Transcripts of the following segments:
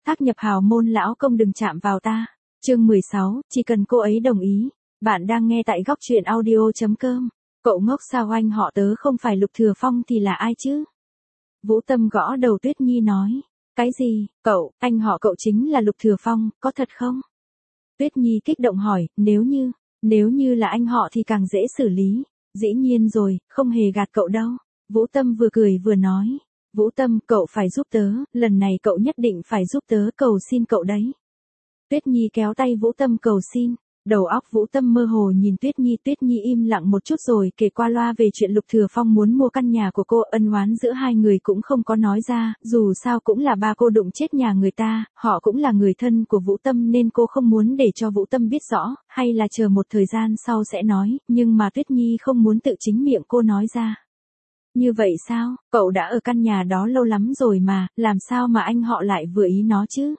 Thác nhập hào môn lão công đừng chạm vào ta. Chương 16, chỉ cần cô ấy đồng ý. Bạn đang nghe tại góc truyện audio.com. Cậu ngốc sao anh họ tớ không phải Lục Thừa Phong thì là ai chứ? Vũ Tâm gõ đầu Tuyết Nhi nói. Cái gì, cậu, anh họ cậu chính là Lục Thừa Phong, có thật không? Tuyết Nhi kích động hỏi, nếu như là anh họ thì càng dễ xử lý. Dĩ nhiên rồi, không hề gạt cậu đâu. Vũ Tâm vừa cười vừa nói. Vũ Tâm, cậu phải giúp tớ, lần này cậu nhất định phải giúp tớ, cầu xin cậu đấy. Tuyết Nhi kéo tay Vũ Tâm cầu xin. Đầu óc Vũ Tâm mơ hồ nhìn Tuyết Nhi im lặng một chút rồi kể qua loa về chuyện Lục Thừa Phong muốn mua căn nhà của cô, ân oán giữa hai người cũng không có nói ra, dù sao cũng là ba cô đụng chết nhà người ta, họ cũng là người thân của Vũ Tâm nên cô không muốn để cho Vũ Tâm biết rõ, hay là chờ một thời gian sau sẽ nói, nhưng mà Tuyết Nhi không muốn tự chính miệng cô nói ra. Như vậy sao, cậu đã ở căn nhà đó lâu lắm rồi mà, làm sao mà anh họ lại vừa ý nó chứ?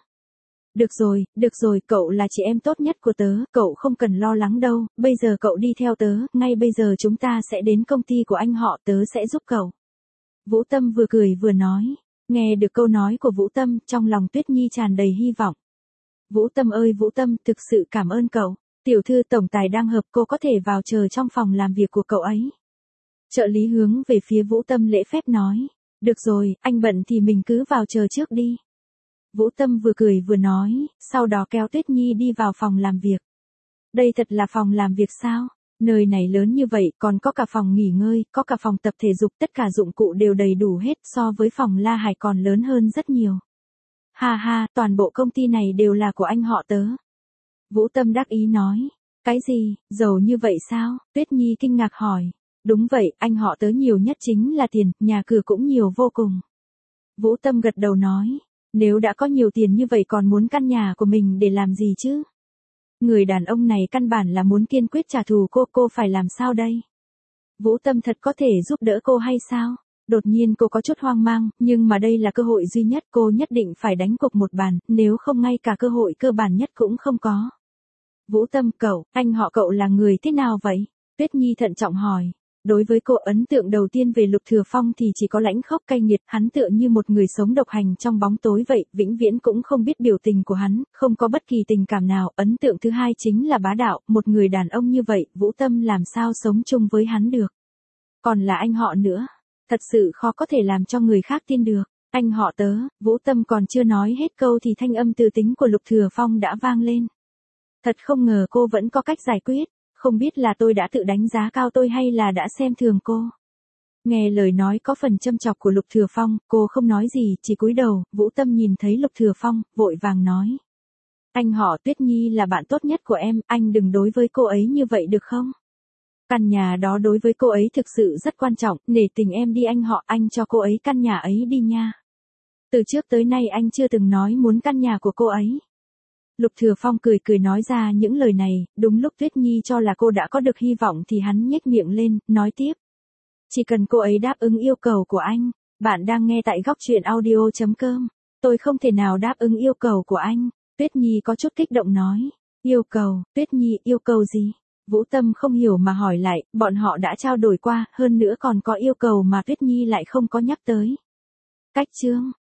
Được rồi, cậu là chị em tốt nhất của tớ, cậu không cần lo lắng đâu, bây giờ cậu đi theo tớ, ngay bây giờ chúng ta sẽ đến công ty của anh họ, tớ sẽ giúp cậu. Vũ Tâm vừa cười vừa nói, nghe được câu nói của Vũ Tâm, trong lòng Tuyết Nhi tràn đầy hy vọng. Vũ Tâm ơi Vũ Tâm, thực sự cảm ơn cậu, tiểu thư tổng tài đang hợp, cô có thể vào chờ trong phòng làm việc của cậu ấy. Trợ lý hướng về phía Vũ Tâm lễ phép nói, được rồi, anh bận thì mình cứ vào chờ trước đi. Vũ Tâm vừa cười vừa nói, sau đó kéo Tuyết Nhi đi vào phòng làm việc. Đây thật là phòng làm việc sao? Nơi này lớn như vậy, còn có cả phòng nghỉ ngơi, có cả phòng tập thể dục, tất cả dụng cụ đều đầy đủ hết, so với phòng La Hải còn lớn hơn rất nhiều. Ha ha, toàn bộ công ty này đều là của anh họ tớ. Vũ Tâm đắc ý nói, cái gì, giàu như vậy sao? Tuyết Nhi kinh ngạc hỏi, đúng vậy, anh họ tớ nhiều nhất chính là tiền, nhà cửa cũng nhiều vô cùng. Vũ Tâm gật đầu nói. Nếu đã có nhiều tiền như vậy còn muốn căn nhà của mình để làm gì chứ? Người đàn ông này căn bản là muốn kiên quyết trả thù cô phải làm sao đây? Vũ Tâm thật có thể giúp đỡ cô hay sao? Đột nhiên cô có chút hoang mang, nhưng mà đây là cơ hội duy nhất, cô nhất định phải đánh cuộc một bàn, nếu không ngay cả cơ hội cơ bản nhất cũng không có. Vũ Tâm, anh họ cậu là người thế nào vậy? Tuyết Nhi thận trọng hỏi. Đối với cô, ấn tượng đầu tiên về Lục Thừa Phong thì chỉ có lãnh khốc cay nghiệt, hắn tựa như một người sống độc hành trong bóng tối vậy, vĩnh viễn cũng không biết biểu tình của hắn, không có bất kỳ tình cảm nào. Ấn tượng thứ hai chính là bá đạo, một người đàn ông như vậy, Vũ Tâm làm sao sống chung với hắn được. Còn là anh họ nữa, thật sự khó có thể làm cho người khác tin được. Anh họ tớ, Vũ Tâm còn chưa nói hết câu thì thanh âm từ tính của Lục Thừa Phong đã vang lên. Thật không ngờ cô vẫn có cách giải quyết. Không biết là tôi đã tự đánh giá cao tôi hay là đã xem thường cô. Nghe lời nói có phần châm chọc của Lục Thừa Phong, cô không nói gì, chỉ cúi đầu. Vũ Tâm nhìn thấy Lục Thừa Phong, vội vàng nói. Anh họ Tuyết Nhi là bạn tốt nhất của em, anh đừng đối với cô ấy như vậy được không? Căn nhà đó đối với cô ấy thực sự rất quan trọng, nể tình em đi anh họ, anh cho cô ấy căn nhà ấy đi nha. Từ trước tới nay anh chưa từng nói muốn căn nhà của cô ấy. Lục Thừa Phong cười nói ra những lời này, đúng lúc Tuyết Nhi cho là cô đã có được hy vọng thì hắn nhếch miệng lên, nói tiếp. Chỉ cần cô ấy đáp ứng yêu cầu của anh, bạn đang nghe tại góc truyện audio.com. Tôi không thể nào đáp ứng yêu cầu của anh, Tuyết Nhi có chút kích động nói. Yêu cầu, Tuyết Nhi, yêu cầu gì? Vũ Tâm không hiểu mà hỏi lại, bọn họ đã trao đổi qua, hơn nữa còn có yêu cầu mà Tuyết Nhi lại không có nhắc tới. Cách chương,